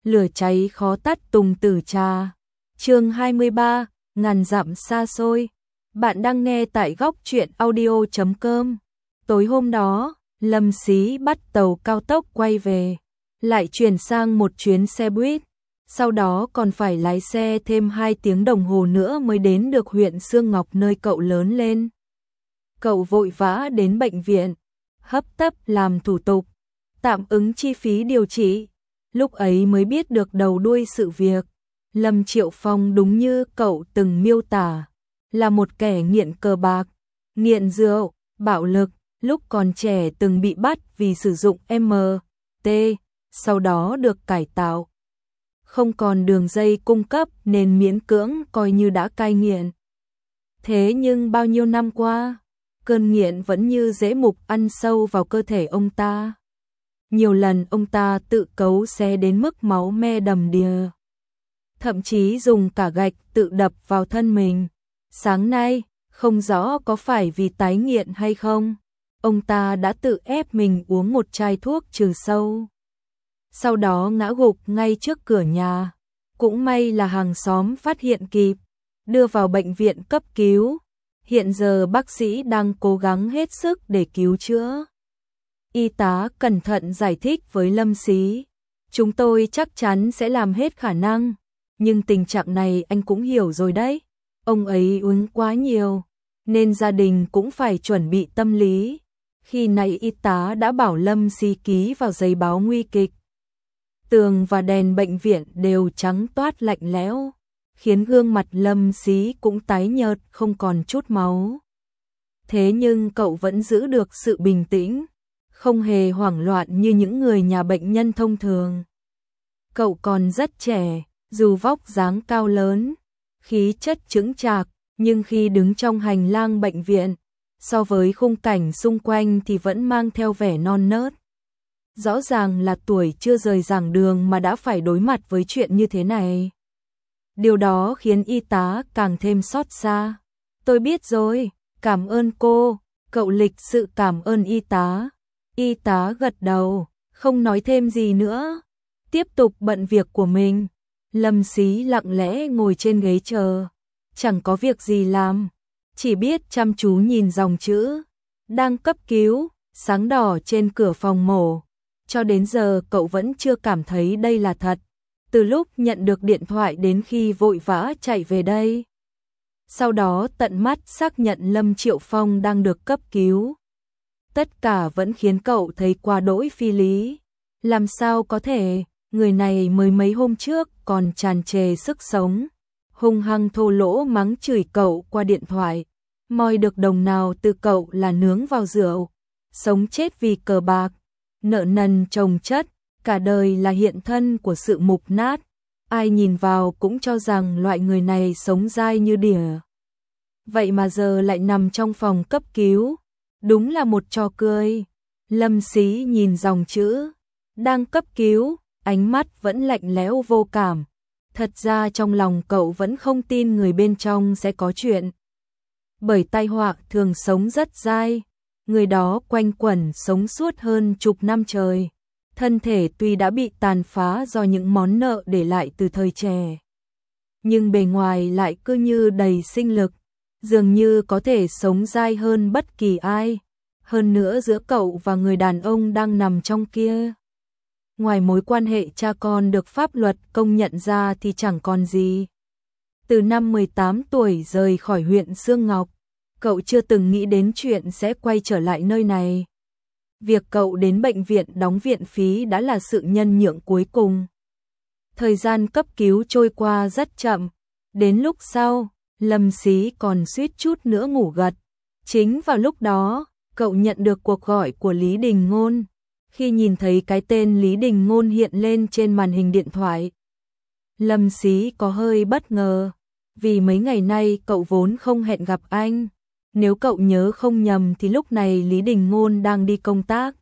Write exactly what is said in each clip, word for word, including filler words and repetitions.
lửa cháy khó tắt tùng tử trà. Chương hai mươi ba, ngàn dặm xa xôi. Bạn đang nghe tại góc truyện audio chấm com. Tối hôm đó, Lâm Xí bắt tàu cao tốc quay về, lại chuyển sang một chuyến xe buýt, sau đó còn phải lái xe thêm hai tiếng đồng hồ nữa mới đến được huyện Sương Ngọc nơi cậu lớn lên. Cậu vội vã đến bệnh viện, hấp tấp làm thủ tục, tạm ứng chi phí điều trị. Lúc ấy mới biết được đầu đuôi sự việc. Lâm Triệu Phong đúng như cậu từng miêu tả, là một kẻ nghiện cờ bạc, nghiện rượu, bạo lực, lúc còn trẻ từng bị bắt vì sử dụng em tê, sau đó được cải tạo. Không còn đường dây cung cấp nên miễn cưỡng coi như đã cai nghiện. Thế nhưng bao nhiêu năm qua, cơn nghiện vẫn như rễ mục ăn sâu vào cơ thể ông ta. Nhiều lần ông ta tự cấu xé đến mức máu me đầm đìa. Thậm chí dùng cả gạch tự đập vào thân mình. Sáng nay, không rõ có phải vì tái nghiện hay không, ông ta đã tự ép mình uống một chai thuốc trừ sâu. Sau đó ngã gục ngay trước cửa nhà. Cũng may là hàng xóm phát hiện kịp, đưa vào bệnh viện cấp cứu. Hiện giờ bác sĩ đang cố gắng hết sức để cứu chữa. Y tá cẩn thận giải thích với Lâm Xí. Chúng tôi chắc chắn sẽ làm hết khả năng, nhưng tình trạng này anh cũng hiểu rồi đấy. Ông ấy uống quá nhiều, nên gia đình cũng phải chuẩn bị tâm lý. Khi nãy y tá đã bảo Lâm Xí ký vào giấy báo nguy kịch. Tường và đèn bệnh viện đều trắng toát lạnh lẽo, khiến gương mặt Lâm Xí cũng tái nhợt không còn chút máu. Thế nhưng cậu vẫn giữ được sự bình tĩnh, không hề hoảng loạn như những người nhà bệnh nhân thông thường. Cậu còn rất trẻ, dù vóc dáng cao lớn, khí chất chững chạc, nhưng khi đứng trong hành lang bệnh viện, so với khung cảnh xung quanh thì vẫn mang theo vẻ non nớt. Rõ ràng là tuổi chưa rời giảng đường mà đã phải đối mặt với chuyện như thế này. Điều đó khiến y tá càng thêm xót xa. Tôi biết rồi, cảm ơn cô. Cậu lịch sự cảm ơn y tá. Y tá gật đầu, không nói thêm gì nữa, tiếp tục bận việc của mình. Lâm Xí lặng lẽ ngồi trên ghế chờ, chẳng có việc gì làm, chỉ biết chăm chú nhìn dòng chữ đang cấp cứu sáng đỏ trên cửa phòng mổ. Cho đến giờ cậu vẫn chưa cảm thấy đây là thật, từ lúc nhận được điện thoại đến khi vội vã chạy về đây. Sau đó tận mắt xác nhận Lâm Triệu Phong đang được cấp cứu. Tất cả vẫn khiến cậu thấy quá đỗi phi lý. Làm sao có thể, người này mới mấy hôm trước còn tràn trề sức sống, hung hăng thô lỗ mắng chửi cậu qua điện thoại, moi được đồng nào từ cậu là nướng vào rượu, sống chết vì cờ bạc, nợ nần chồng chất, cả đời là hiện thân của sự mục nát. Ai nhìn vào cũng cho rằng loại người này sống dai như đỉa. Vậy mà giờ lại nằm trong phòng cấp cứu. Đúng là một trò cười. Lâm Xí nhìn dòng chữ đang cấp cứu, ánh mắt vẫn lạnh lẽo vô cảm. Thật ra trong lòng cậu vẫn không tin người bên trong sẽ có chuyện. Bởi tai họa thường sống rất dai, người đó quanh quẩn sống suốt hơn chục năm trời. Thân thể tuy đã bị tàn phá do những món nợ để lại từ thời trẻ, nhưng bề ngoài lại cứ như đầy sinh lực, dường như có thể sống dai hơn bất kỳ ai. Hơn nữa giữa cậu và người đàn ông đang nằm trong kia, ngoài mối quan hệ cha con được pháp luật công nhận ra thì chẳng còn gì. Từ năm mười tám tuổi rời khỏi huyện Sương Ngọc, cậu chưa từng nghĩ đến chuyện sẽ quay trở lại nơi này. Việc cậu đến bệnh viện đóng viện phí đã là sự nhân nhượng cuối cùng. Thời gian cấp cứu trôi qua rất chậm. Đến lúc sau, Lâm Xí còn suýt chút nữa ngủ gật. Chính vào lúc đó, cậu nhận được cuộc gọi của Lý Đình Ngôn. Khi nhìn thấy cái tên Lý Đình Ngôn hiện lên trên màn hình điện thoại, Lâm Xí có hơi bất ngờ, vì mấy ngày nay cậu vốn không hẹn gặp anh. Nếu cậu nhớ không nhầm thì lúc này Lý Đình Ngôn đang đi công tác.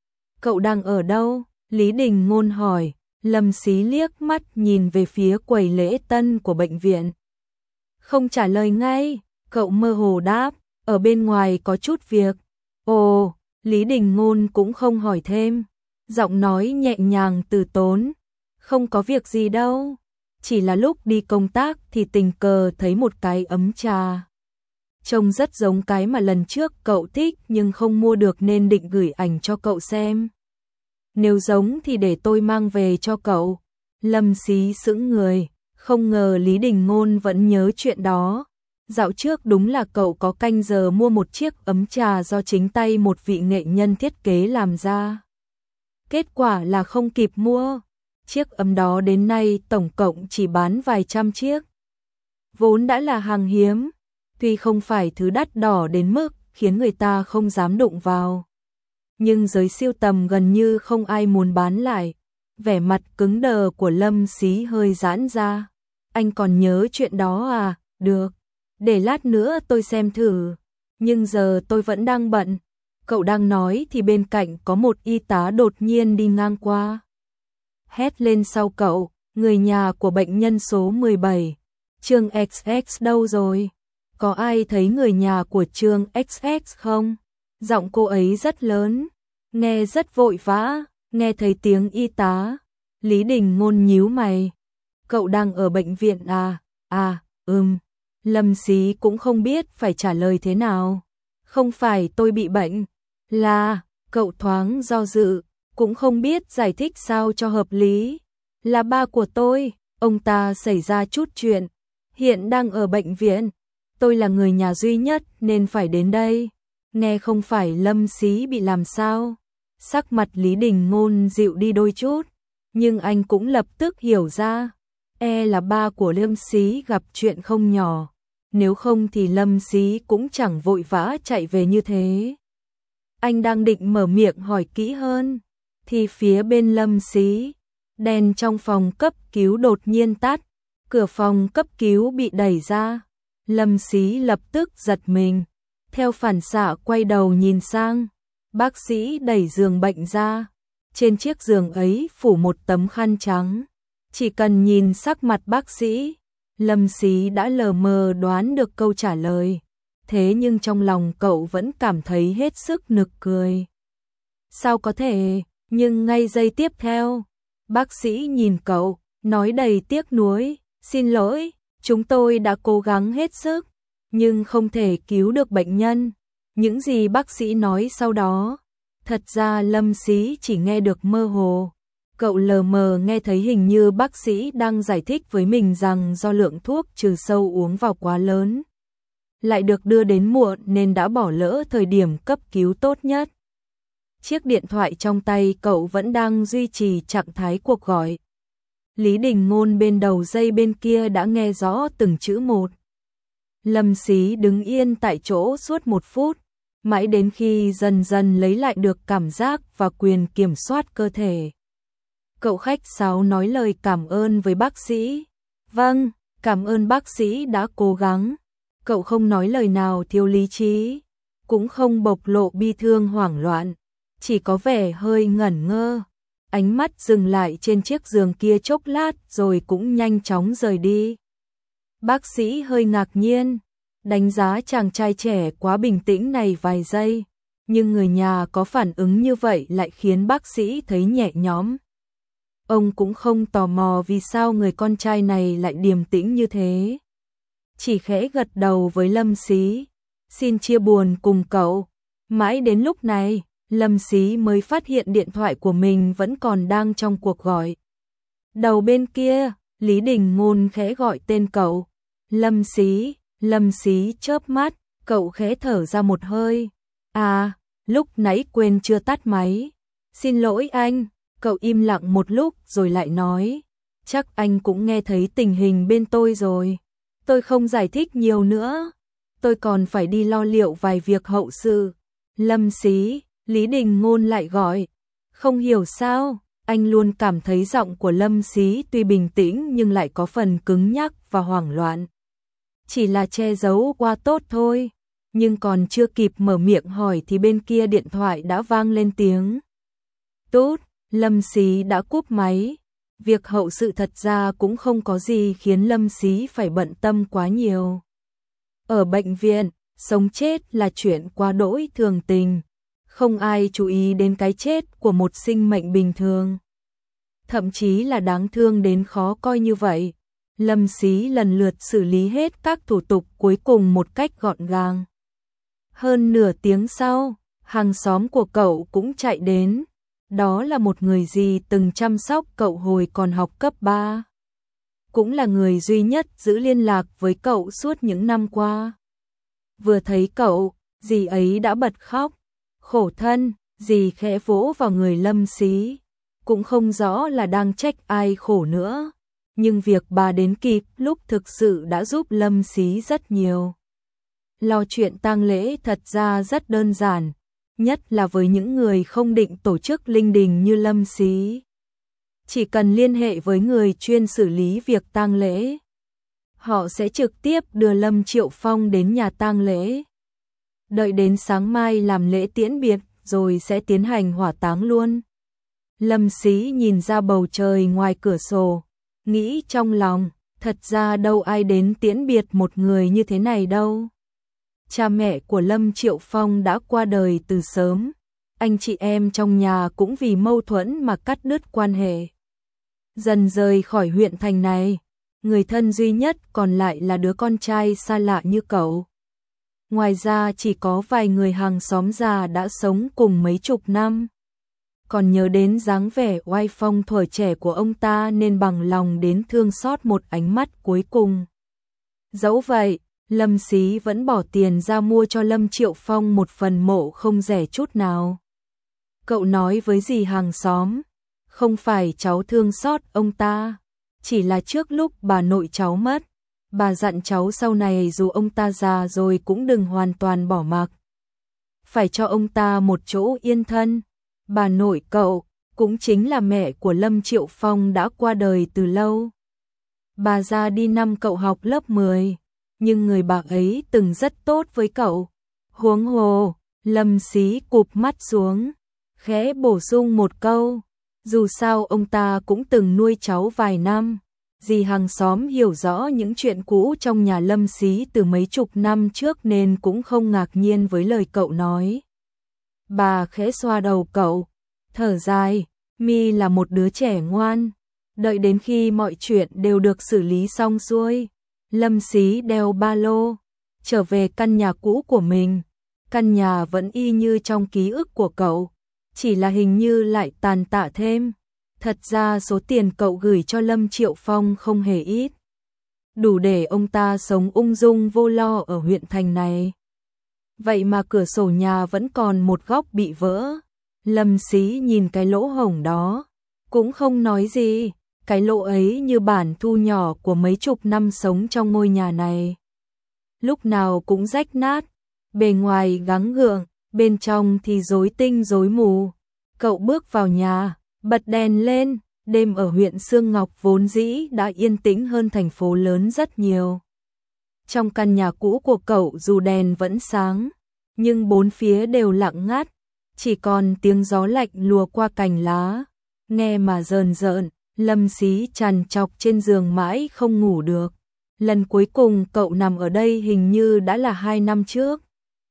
Cậu đang ở đâu? Lý Đình Ngôn hỏi. Lâm Xí liếc mắt nhìn về phía quầy lễ tân của bệnh viện. Không trả lời ngay, cậu mơ hồ đáp, ở bên ngoài có chút việc. Ồ, Lý Đình Ngôn cũng không hỏi thêm, giọng nói nhẹ nhàng từ tốn. Không có việc gì đâu. Chỉ là lúc đi công tác thì tình cờ thấy một cái ấm trà. Trông rất giống cái mà lần trước cậu thích nhưng không mua được nên định gửi ảnh cho cậu xem. Nếu giống thì để tôi mang về cho cậu. Lâm Xí sững người, không ngờ Lý Đình Ngôn vẫn nhớ chuyện đó. Dạo trước đúng là cậu có canh giờ mua một chiếc ấm trà do chính tay một vị nghệ nhân thiết kế làm ra. Kết quả là không kịp mua. Chiếc ấm đó đến nay tổng cộng chỉ bán vài trăm chiếc. Vốn đã là hàng hiếm, tuy không phải thứ đắt đỏ đến mức khiến người ta không dám đụng vào. Nhưng giới sưu tầm gần như không ai muốn bán lại. Vẻ mặt cứng đờ của Lâm Xí hơi giãn ra. Anh còn nhớ chuyện đó à? Được, để lát nữa tôi xem thử. Nhưng giờ tôi vẫn đang bận. Cậu đang nói thì bên cạnh có một y tá đột nhiên đi ngang qua. Hét lên sau cậu, người nhà của bệnh nhân số mười bảy. Trương ích ích đâu rồi? Có ai thấy người nhà của Trương ích ích không? Giọng cô ấy rất lớn, nghe rất vội vã. Nghe thấy tiếng y tá, Lý Đình Ngôn nhíu mày. Cậu đang ở bệnh viện à? À, ừm. Lâm Xí cũng không biết phải trả lời thế nào. Không phải tôi bị bệnh, là, cậu thoáng do dự, cũng không biết giải thích sao cho hợp lý. Là ba của tôi, ông ta xảy ra chút chuyện, hiện đang ở bệnh viện. Tôi là người nhà duy nhất nên phải đến đây. Nghe không phải Lâm Xí bị làm sao. Sắc mặt Lý Đình Ngôn dịu đi đôi chút, nhưng anh cũng lập tức hiểu ra, e là ba của Lâm Xí gặp chuyện không nhỏ, nếu không thì Lâm Xí cũng chẳng vội vã chạy về như thế. Anh đang định mở miệng hỏi kỹ hơn, thì phía bên Lâm Xí, đèn trong phòng cấp cứu đột nhiên tắt, cửa phòng cấp cứu bị đẩy ra. Lâm Xí lập tức giật mình, theo phản xạ quay đầu nhìn sang. Bác sĩ đẩy giường bệnh ra, trên chiếc giường ấy phủ một tấm khăn trắng. Chỉ cần nhìn sắc mặt bác sĩ, Lâm Xí đã lờ mờ đoán được câu trả lời. Thế nhưng trong lòng cậu vẫn cảm thấy hết sức nực cười. Sao có thể, nhưng ngay giây tiếp theo, bác sĩ nhìn cậu, nói đầy tiếc nuối, xin lỗi, chúng tôi đã cố gắng hết sức, nhưng không thể cứu được bệnh nhân. Những gì bác sĩ nói sau đó, thật ra Lâm Xí chỉ nghe được mơ hồ. Cậu lờ mờ nghe thấy hình như bác sĩ đang giải thích với mình rằng do lượng thuốc trừ sâu uống vào quá lớn, lại được đưa đến muộn nên đã bỏ lỡ thời điểm cấp cứu tốt nhất. Chiếc điện thoại trong tay cậu vẫn đang duy trì trạng thái cuộc gọi. Lý Đình Ngôn bên đầu dây bên kia đã nghe rõ từng chữ một. Lâm Xí đứng yên tại chỗ suốt một phút, mãi đến khi dần dần lấy lại được cảm giác và quyền kiểm soát cơ thể. Cậu khách sáo nói lời cảm ơn với bác sĩ. Vâng, cảm ơn bác sĩ đã cố gắng. Cậu không nói lời nào thiếu lý trí, cũng không bộc lộ bi thương hoảng loạn, chỉ có vẻ hơi ngẩn ngơ. Ánh mắt dừng lại trên chiếc giường kia chốc lát rồi cũng nhanh chóng rời đi. Bác sĩ hơi ngạc nhiên, đánh giá chàng trai trẻ quá bình tĩnh này vài giây, nhưng người nhà có phản ứng như vậy lại khiến bác sĩ thấy nhẹ nhõm. Ông cũng không tò mò vì sao người con trai này lại điềm tĩnh như thế. Chỉ khẽ gật đầu với Lâm Xí, xin chia buồn cùng cậu. Mãi đến lúc này, Lâm Xí mới phát hiện điện thoại của mình vẫn còn đang trong cuộc gọi. Đầu bên kia, Lý Đình Ngôn khẽ gọi tên cậu. Lâm Xí, Lâm Xí chớp mắt, cậu khẽ thở ra một hơi. À, lúc nãy quên chưa tắt máy. Xin lỗi anh, cậu im lặng một lúc rồi lại nói. Chắc anh cũng nghe thấy tình hình bên tôi rồi. Tôi không giải thích nhiều nữa. Tôi còn phải đi lo liệu vài việc hậu sự. Lâm Xí, Lý Đình Ngôn lại gọi. Không hiểu sao, anh luôn cảm thấy giọng của Lâm Xí tuy bình tĩnh nhưng lại có phần cứng nhắc và hoảng loạn. Chỉ là che giấu qua tốt thôi, nhưng còn chưa kịp mở miệng hỏi thì bên kia điện thoại đã vang lên tiếng. Tốt, Lâm Xí đã cúp máy. Việc hậu sự thật ra cũng không có gì khiến Lâm Xí phải bận tâm quá nhiều. Ở bệnh viện, sống chết là chuyện quá đỗi thường tình. Không ai chú ý đến cái chết của một sinh mệnh bình thường. thậm chí là đáng thương đến khó coi như vậy. Lâm Xí lần lượt xử lý hết các thủ tục cuối cùng một cách gọn gàng. Hơn nửa tiếng sau, hàng xóm của cậu cũng chạy đến. Đó là một người dì từng chăm sóc cậu hồi còn học cấp ba. Cũng là người duy nhất giữ liên lạc với cậu suốt những năm qua. Vừa thấy cậu, dì ấy đã bật khóc. Khổ thân, dì khẽ vỗ vào người Lâm Xí. Cũng không rõ là đang trách ai khổ nữa. Nhưng việc bà đến kịp lúc thực sự đã giúp Lâm Xí rất nhiều. Lo chuyện tang lễ thật ra rất đơn giản, nhất là với những người không định tổ chức linh đình như Lâm Xí. Chỉ cần liên hệ với người chuyên xử lý việc tang lễ, họ sẽ trực tiếp đưa Lâm Triệu Phong đến nhà tang lễ. Đợi đến sáng mai làm lễ tiễn biệt rồi sẽ tiến hành hỏa táng luôn. Lâm Xí nhìn ra bầu trời ngoài cửa sổ, nghĩ trong lòng, thật ra đâu ai đến tiễn biệt một người như thế này đâu. Cha mẹ của Lâm Triệu Phong đã qua đời từ sớm, anh chị em trong nhà cũng vì mâu thuẫn mà cắt đứt quan hệ. Dần rời khỏi huyện thành này, người thân duy nhất còn lại là đứa con trai xa lạ như cậu. Ngoài ra chỉ có vài người hàng xóm già đã sống cùng mấy chục năm. Còn nhớ đến dáng vẻ oai phong thuở trẻ của ông ta nên bằng lòng đến thương xót một ánh mắt cuối cùng. Dẫu vậy, Lâm Xí vẫn bỏ tiền ra mua cho Lâm Triệu Phong một phần mộ không rẻ chút nào. Cậu nói với dì hàng xóm, không phải cháu thương xót ông ta, chỉ là trước lúc bà nội cháu mất, bà dặn cháu sau này dù ông ta già rồi cũng đừng hoàn toàn bỏ mặc. Phải cho ông ta một chỗ yên thân. Bà nội cậu, cũng chính là mẹ của Lâm Triệu Phong đã qua đời từ lâu. Bà ra đi năm cậu học lớp mười, nhưng người bà ấy từng rất tốt với cậu. Huống hồ, Lâm Xí cụp mắt xuống, khẽ bổ sung một câu, dù sao ông ta cũng từng nuôi cháu vài năm. Dì hàng xóm hiểu rõ những chuyện cũ trong nhà Lâm Xí từ mấy chục năm trước nên cũng không ngạc nhiên với lời cậu nói. Bà khẽ xoa đầu cậu, thở dài, Mi là một đứa trẻ ngoan. Đợi đến khi mọi chuyện đều được xử lý xong xuôi, Lâm Xí đeo ba lô, trở về căn nhà cũ của mình. Căn nhà vẫn y như trong ký ức của cậu, chỉ là hình như lại tàn tạ thêm. Thật ra số tiền cậu gửi cho Lâm Triệu Phong không hề ít, đủ để ông ta sống ung dung vô lo ở huyện thành này. Vậy mà cửa sổ nhà vẫn còn một góc bị vỡ. Lâm Xí nhìn cái lỗ hổng đó, cũng không nói gì. Cái lỗ ấy như bản thu nhỏ của mấy chục năm sống trong ngôi nhà này. Lúc nào cũng rách nát, bề ngoài gắng gượng, bên trong thì rối tinh rối mù. Cậu bước vào nhà, bật đèn lên. Đêm ở huyện Sương Ngọc vốn dĩ đã yên tĩnh hơn thành phố lớn rất nhiều. Trong căn nhà cũ của cậu dù đèn vẫn sáng, nhưng bốn phía đều lặng ngắt, chỉ còn tiếng gió lạnh lùa qua cành lá, nghe mà rờn rợn. Lâm Xí trằn trọc trên giường mãi không ngủ được. Lần cuối cùng cậu nằm ở đây hình như đã là hai năm trước.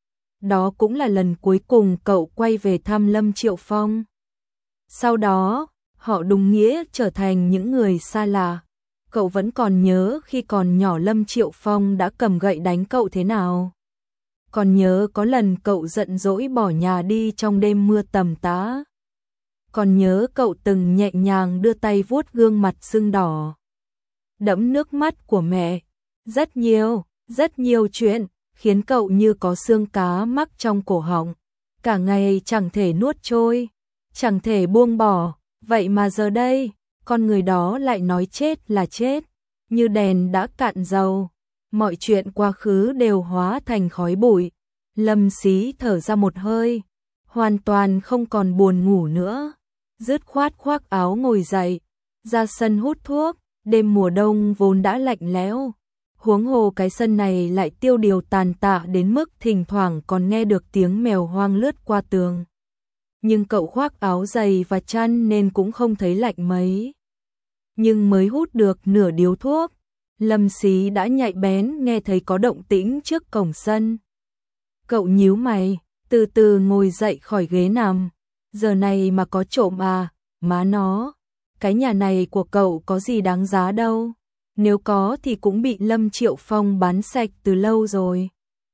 Đó cũng là lần cuối cùng cậu quay về thăm Lâm Triệu Phong. Sau đó, họ đúng nghĩa trở thành những người xa lạ. Cậu vẫn còn nhớ khi còn nhỏ Lâm Triệu Phong đã cầm gậy đánh cậu thế nào. Còn nhớ có lần cậu giận dỗi bỏ nhà đi trong đêm mưa tầm tã. Còn nhớ cậu từng nhẹ nhàng đưa tay vuốt gương mặt sưng đỏ, đẫm nước mắt của mẹ. Rất nhiều, rất nhiều chuyện khiến cậu như có xương cá mắc trong cổ họng, cả ngày chẳng thể nuốt trôi, chẳng thể buông bỏ. Vậy mà giờ đây, con người đó lại nói chết là chết, như đèn đã cạn dầu. Mọi chuyện quá khứ đều hóa thành khói bụi. Lâm Xí thở ra một hơi, hoàn toàn không còn buồn ngủ nữa. Dứt khoát khoác áo ngồi dậy, ra sân hút thuốc. Đêm mùa đông vốn đã lạnh lẽo, huống hồ cái sân này lại tiêu điều tàn tạ đến mức thỉnh thoảng còn nghe được tiếng mèo hoang lướt qua tường. Nhưng cậu khoác áo dày và chăn nên cũng không thấy lạnh mấy. Nhưng mới hút được nửa điếu thuốc, Lâm Xí đã nhạy bén nghe thấy có động tĩnh trước cổng sân. Cậu nhíu mày, từ từ ngồi dậy khỏi ghế nằm. Giờ này mà có trộm à, má nó. cái nhà này của cậu có gì đáng giá đâu, nếu có thì cũng bị Lâm Triệu Phong bán sạch từ lâu rồi.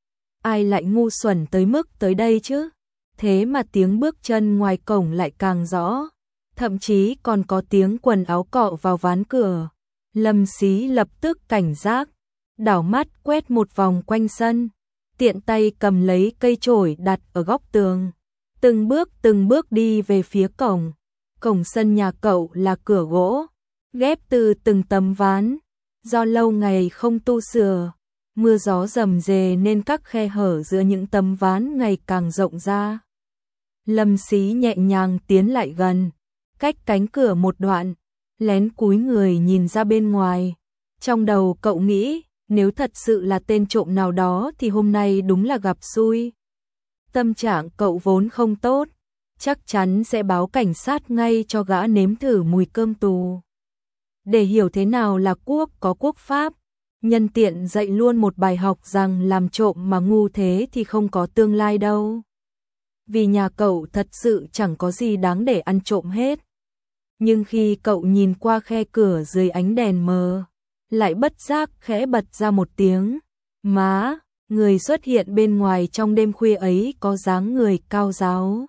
Ai lại ngu xuẩn tới mức tới đây chứ? Thế mà tiếng bước chân ngoài cổng lại càng rõ, thậm chí còn có tiếng quần áo cọ vào ván cửa. Lâm Xí lập tức cảnh giác, đảo mắt quét một vòng quanh sân, tiện tay cầm lấy cây chổi đặt ở góc tường, từng bước từng bước đi về phía cổng. Cổng sân nhà cậu là cửa gỗ, ghép từ từng tấm ván, do lâu ngày không tu sửa, mưa gió rầm rề nên các khe hở giữa những tấm ván ngày càng rộng ra. Lâm Xí nhẹ nhàng tiến lại gần, cách cánh cửa một đoạn, lén cúi người nhìn ra bên ngoài. Trong đầu cậu nghĩ, nếu thật sự là tên trộm nào đó thì hôm nay đúng là gặp xui. Tâm trạng cậu vốn không tốt, chắc chắn sẽ báo cảnh sát ngay cho gã nếm thử mùi cơm tù. Để hiểu thế nào là quốc có quốc pháp, nhân tiện dạy luôn một bài học rằng làm trộm mà ngu thế thì không có tương lai đâu. Vì nhà cậu thật sự chẳng có gì đáng để ăn trộm hết. Nhưng khi cậu nhìn qua khe cửa dưới ánh đèn mờ, lại bất giác khẽ bật ra một tiếng. Má, người xuất hiện bên ngoài trong đêm khuya ấy có dáng người cao ráo,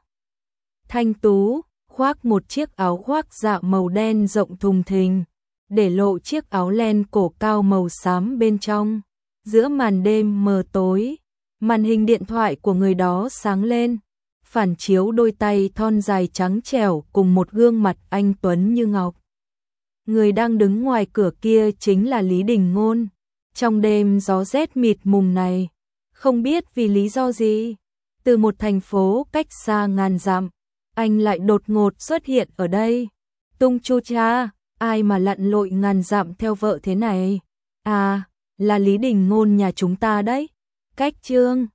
thanh tú, khoác một chiếc áo khoác dạ màu đen rộng thùng thình, để lộ chiếc áo len cổ cao màu xám bên trong. Giữa màn đêm mờ tối, màn hình điện thoại của người đó sáng lên, phản chiếu đôi tay thon dài trắng trẻo cùng một gương mặt anh tuấn như ngọc. Người đang đứng ngoài cửa kia chính là Lý Đình Ngôn. Trong đêm gió rét mịt mùng này, không biết vì lý do gì, từ một thành phố cách xa ngàn dặm, anh lại đột ngột xuất hiện ở đây. Tung chu cha, ai mà lặn lội ngàn dặm theo vợ thế này? À, là Lý Đình Ngôn nhà chúng ta đấy. Cách chương